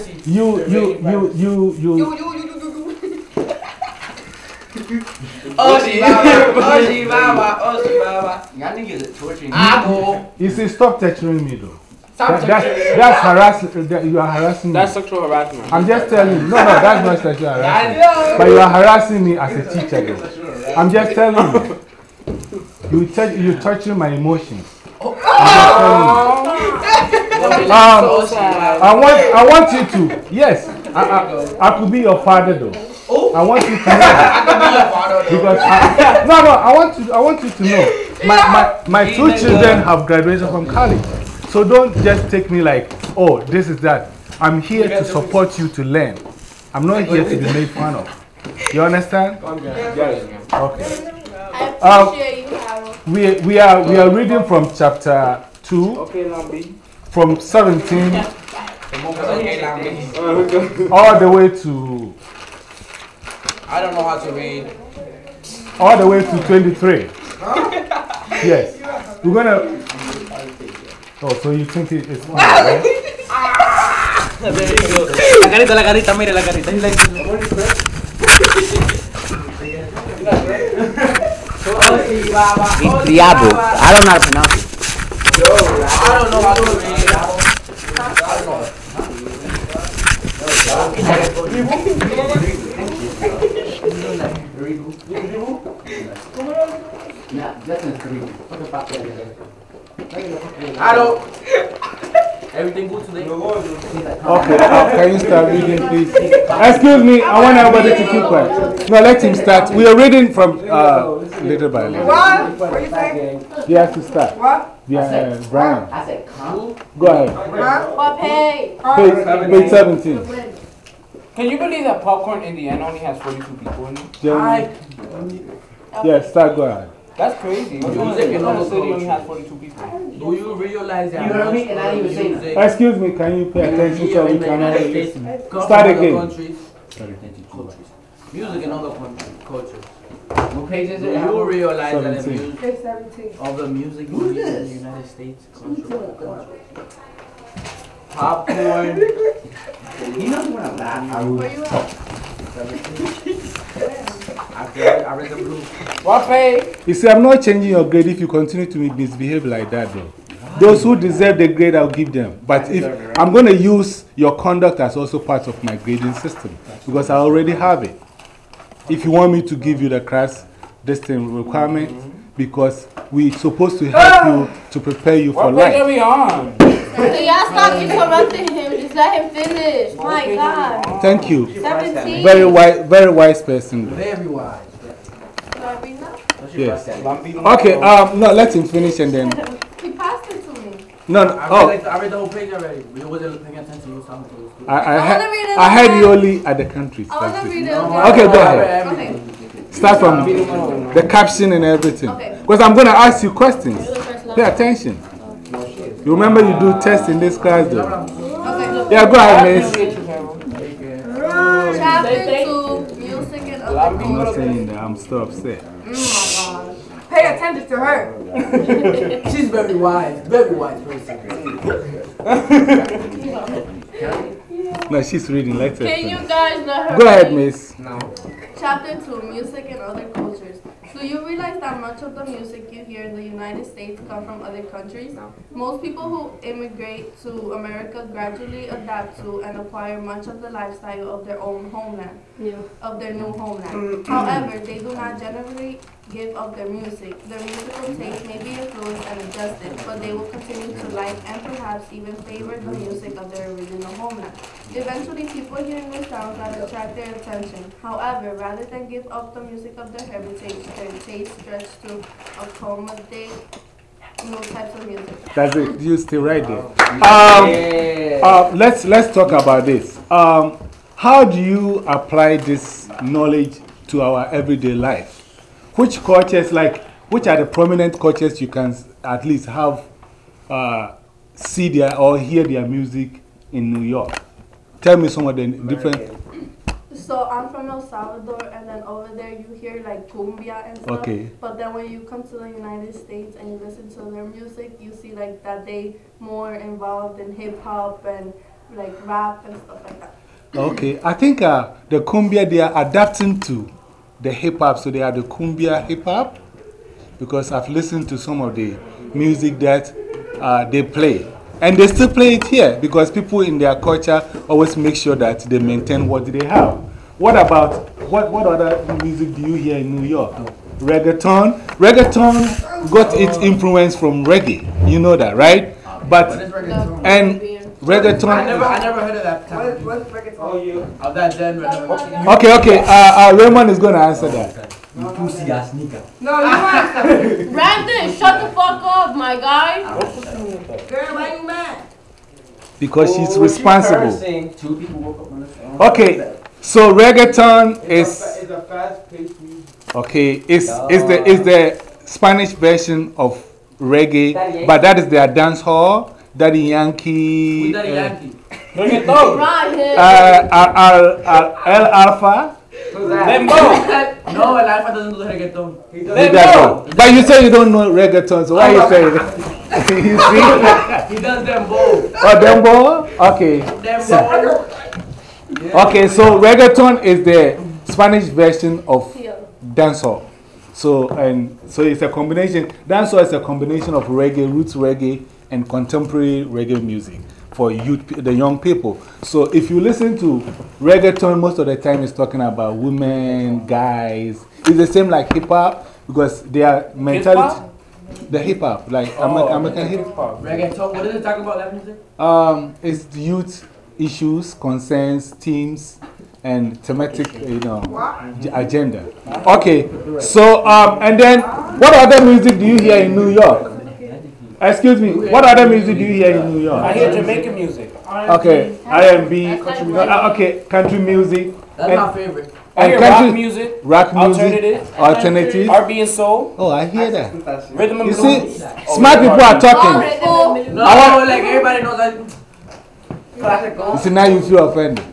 You see, stop torturing me though. That's harassment. You are harassing me. That's sexual harassment. I'm just telling you. No, that's not sexual harassment. But you are harassing me as a teacher though. I'm just telling you. You're touching my emotions. I want you to, yes, I could be your father though. I want you to know. Because I want you to know. My two children have graduated from college. So don't just take me like, oh, this is that. I'm here to support you to learn. I'm not here to be made fun of. You understand? Okay. We are reading from chapter 2, from 17 all the way to, I don't know how to read. All the way to 23. Yes. We're gonna. Oh, so you think it's funny, right? La carita, mire la carita. He's like, Diabo. I don't know how to pronounce it. I don't know how to read. I don't. Everything good today? Okay, can you start reading, please? Excuse me, I want everybody to keep quiet. No, let him start. We are reading from little by little. What? What are you saying? He has to start. What? Yeah, Brian. I said, come. Go ahead. What page? Page 17. Can you believe that Popcorn, Indiana only has 42 people in it? Yeah, start, go ahead. That's crazy. Oklahoma City only has 42 people. Do you realize that? You heard me and I didn't even say that. Excuse me, can you pay attention so we can all listen? Start again. Music in other cultures. What page is it? Do you realize that the 17. music of the music you hear in the United States Popcorn. He knows when I'm laughing. Where you at? I read the blue. What page? You see, I'm not changing your grade if you continue to misbehave like that, though. Those who deserve the grade, I'll give them. But if I'm going to use your conduct as also part of my grading system, because I already have it. If you want me to give you the class distance requirement, because we're supposed to help you to prepare you for life. What page are we on? Y'all stop interrupting him. Just let him finish. My God. Thank you. 17. Very wise person. Very wise. Yes. Okay, no, let him finish and then. He passed it to me. No, I read the whole page already. We wasn't paying attention. You was talking to us. I had you only at the countries. I want to read it. Okay, go ahead. Okay. Start from the caption and everything. Because I'm going to ask you questions. Pay attention. You remember you do tests in this class, though? Okay. Yeah, go ahead, miss. Chapter 2, music and other I'm not cultures. saying that. I'm still upset. Oh my God. Pay attention to her. She's very wise person. No, she's reading. Let's Can you guys let her Go ahead, read? miss. No. Chapter 2, music and other cultures. Do you realize that much of the music you hear in the United States come from other countries? No. Most people who immigrate to America gradually adapt to and acquire much of the lifestyle of their own homeland, of their new homeland. However, they do not generally give up their music. Their musical taste may be influenced and adjusted, but they will continue to like and perhaps even favor the music of their original homeland. Eventually, people hear new sounds that attract their attention. However, rather than give up the music of their heritage, their taste stretch to accommodate new types of music. That's it. You stay right there. Let's talk about this. How do you apply this knowledge to our everyday life? Which cultures, which are the prominent cultures you can at least have see their or hear their music in New York? Tell me some of the different. So I'm from El Salvador, and then over there you hear like cumbia and stuff. Okay. But then when you come to the United States and you listen to their music, you see like that they more involved in hip hop and like rap and stuff like that. Okay, I think the cumbia, they are adapting to the hip hop, so they are the cumbia hip hop. Because I've listened to some of the music that they play. And they still play it here because people in their culture always make sure that they maintain what they have. What about, what other music do you hear in New York? Reggaeton. Reggaeton got its influence from reggae. You know that, right? But, and reggaeton. I never heard of that. What's reggaeton? Oh, you. Of that genre. Okay. Raymond is going to answer that. You pussy ass nigga. No, you answer. Brandon, shut the fuck up, my guy. Girl, why you mad? Because she's responsible. Two people woke up on the phone. Okay, so reggaeton is a fast-paced music. okay. Is the Spanish version of reggae, but that is their dance hall. Daddy Yankee. Who's Daddy Yankee? Reggaeton. Right here. El Alfa. Lembo. No, El Alfa doesn't do reggaeton. Lembo. But you say you don't know reggaeton, so why are you saying that? You see? He does them both. Oh, Dembo? Okay. Them both. Okay, so reggaeton is the Spanish version of dancehall. So it's a combination. Dancehall is a combination of reggae, roots reggae, and contemporary reggae music for youth, the young people. So if you listen to reggaeton, most of the time it's talking about women, guys. It's the same like hip hop because their mentality. The hip hop, like American hip hop. Reggaeton, what is it talking about, that music? It's youth issues, concerns, themes, and thematic, agenda. Okay, so, and then, what other music do you hear in New York? Excuse me, what other music do you hear in New York? I hear Jamaican music. Okay, R&B, okay, country music. That's my favorite. I hear country, rock music, alternative. R&B and soul. Oh, I hear that. Rhythm and You blues. see, smart people are talking. No, like everybody knows that. You see, now you feel offended.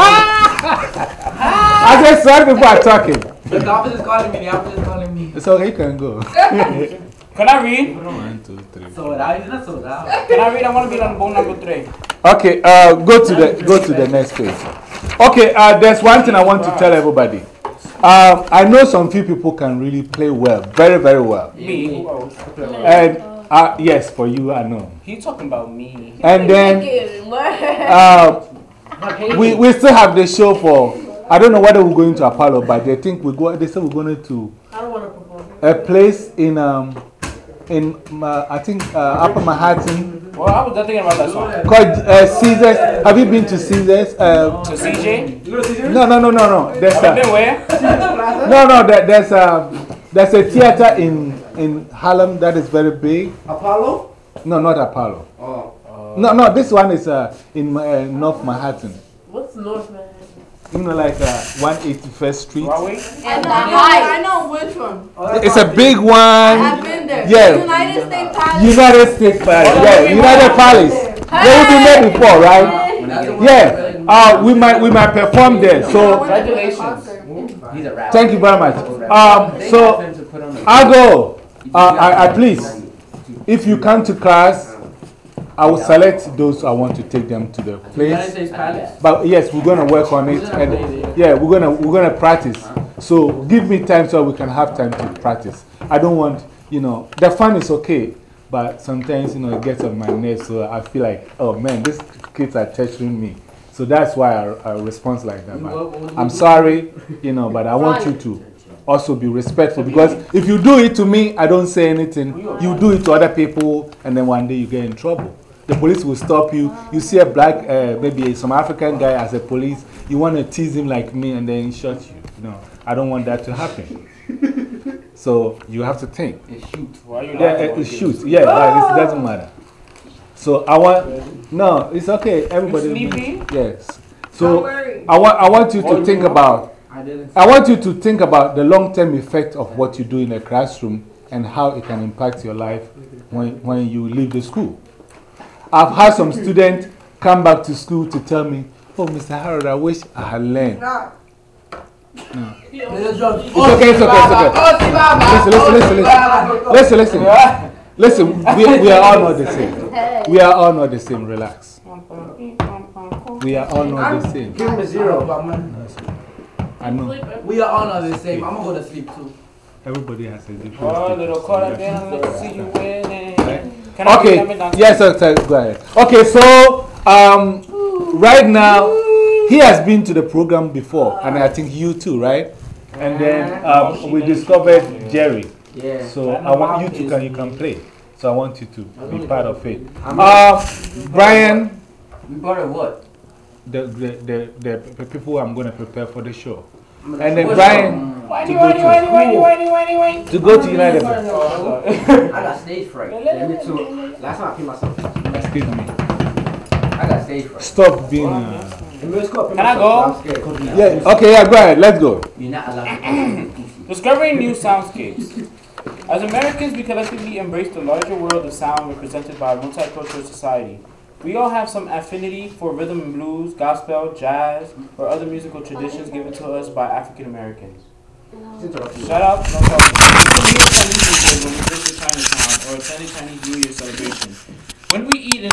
I said smart people are talking. The office is calling me, It's okay, you can go. Can I read? 1, 2, 3. So loud, he's not so loud. Can I read? I want to be on bowl number 3. Okay, go to the next page. Okay, there's one thing I want to tell everybody. I know some few people can really play well, very, very well. Me? And yes, for you, I know. He's talking about me. And then we still have the show for. I don't know whether we're going to Apollo, but they think they said we're going to I don't want to perform. a place in I think Upper Manhattan. Well, I was thinking about that song. Called Caesars. Have you been to Caesars? To CJ? No. There's Have you been where? no. There's a theater in Harlem that is very big. Apollo? No, not Apollo. Oh. No. This one is in North Manhattan. What's North Manhattan? You know, like 181st Street. I know which one. It's a big one. I've been there. Yeah. United States Palace. United States Palace. Yeah, United Palace. They will be there before, right? Yeah. We might perform there. So, Congratulations. He's a rapper. thank you very much. So, I'll go. I please, if you come to class, I will select those I want to take them to the place. But yes, we're going to work on it. And yeah, we're going to practice. So give me time so we can have time to practice. I don't want, the fun is okay. But sometimes, it gets on my nerves. So I feel like, oh man, these kids are torturing me. So that's why I respond like that. But I'm sorry, but I want you to also be respectful. Because if you do it to me, I don't say anything. You do it to other people, and then one day you get in trouble. The police will stop you. You see a black, maybe some African guy as a police, you want to tease him like me, and then he shot you. I don't want that to happen. So you have to think. Shoot. Yeah, but it doesn't matter. So no, it's okay. Everybody. Yes. So I want you to think about, the long-term effect of what you do in the classroom and how it can impact your life when you leave the school. I've had some students come back to school to tell me, oh, Mr. Harold, I wish I had learned. No. It's okay. Listen, we are all not the same. We are all not the same. Relax. We are all not the same. Give him a 0. I know. We are all not the same. I'm gonna go to sleep too. Everybody has a different Oh, little status. quarter down, let's see you winning. Can I Okay, get them yes, sir, go ahead. Okay, so right now, he has been to the program before, and I think you too, right? And then we discovered Jerry. Yeah. So I want you to you can play. So I want you to be part of it. Brian, We brought a what? the people I'm going to prepare for the show. And then Brian, to go to United. I got stage fright. Me too. Last time I came myself. Excuse me. I got stage fright. Stop being. Can I go? Yeah. Okay. Yeah. Go ahead. Let's go. You're not allowed to. Discovering new soundscapes. As Americans, we collectively embrace the larger world of sound represented by a multicultural society. We all have some affinity for rhythm and blues, gospel, jazz, or other musical traditions given to us by African Americans. Shout out, no problem. We eat Chinese food when we visit Chinatown or attend a Chinese New Year celebration. When we eat in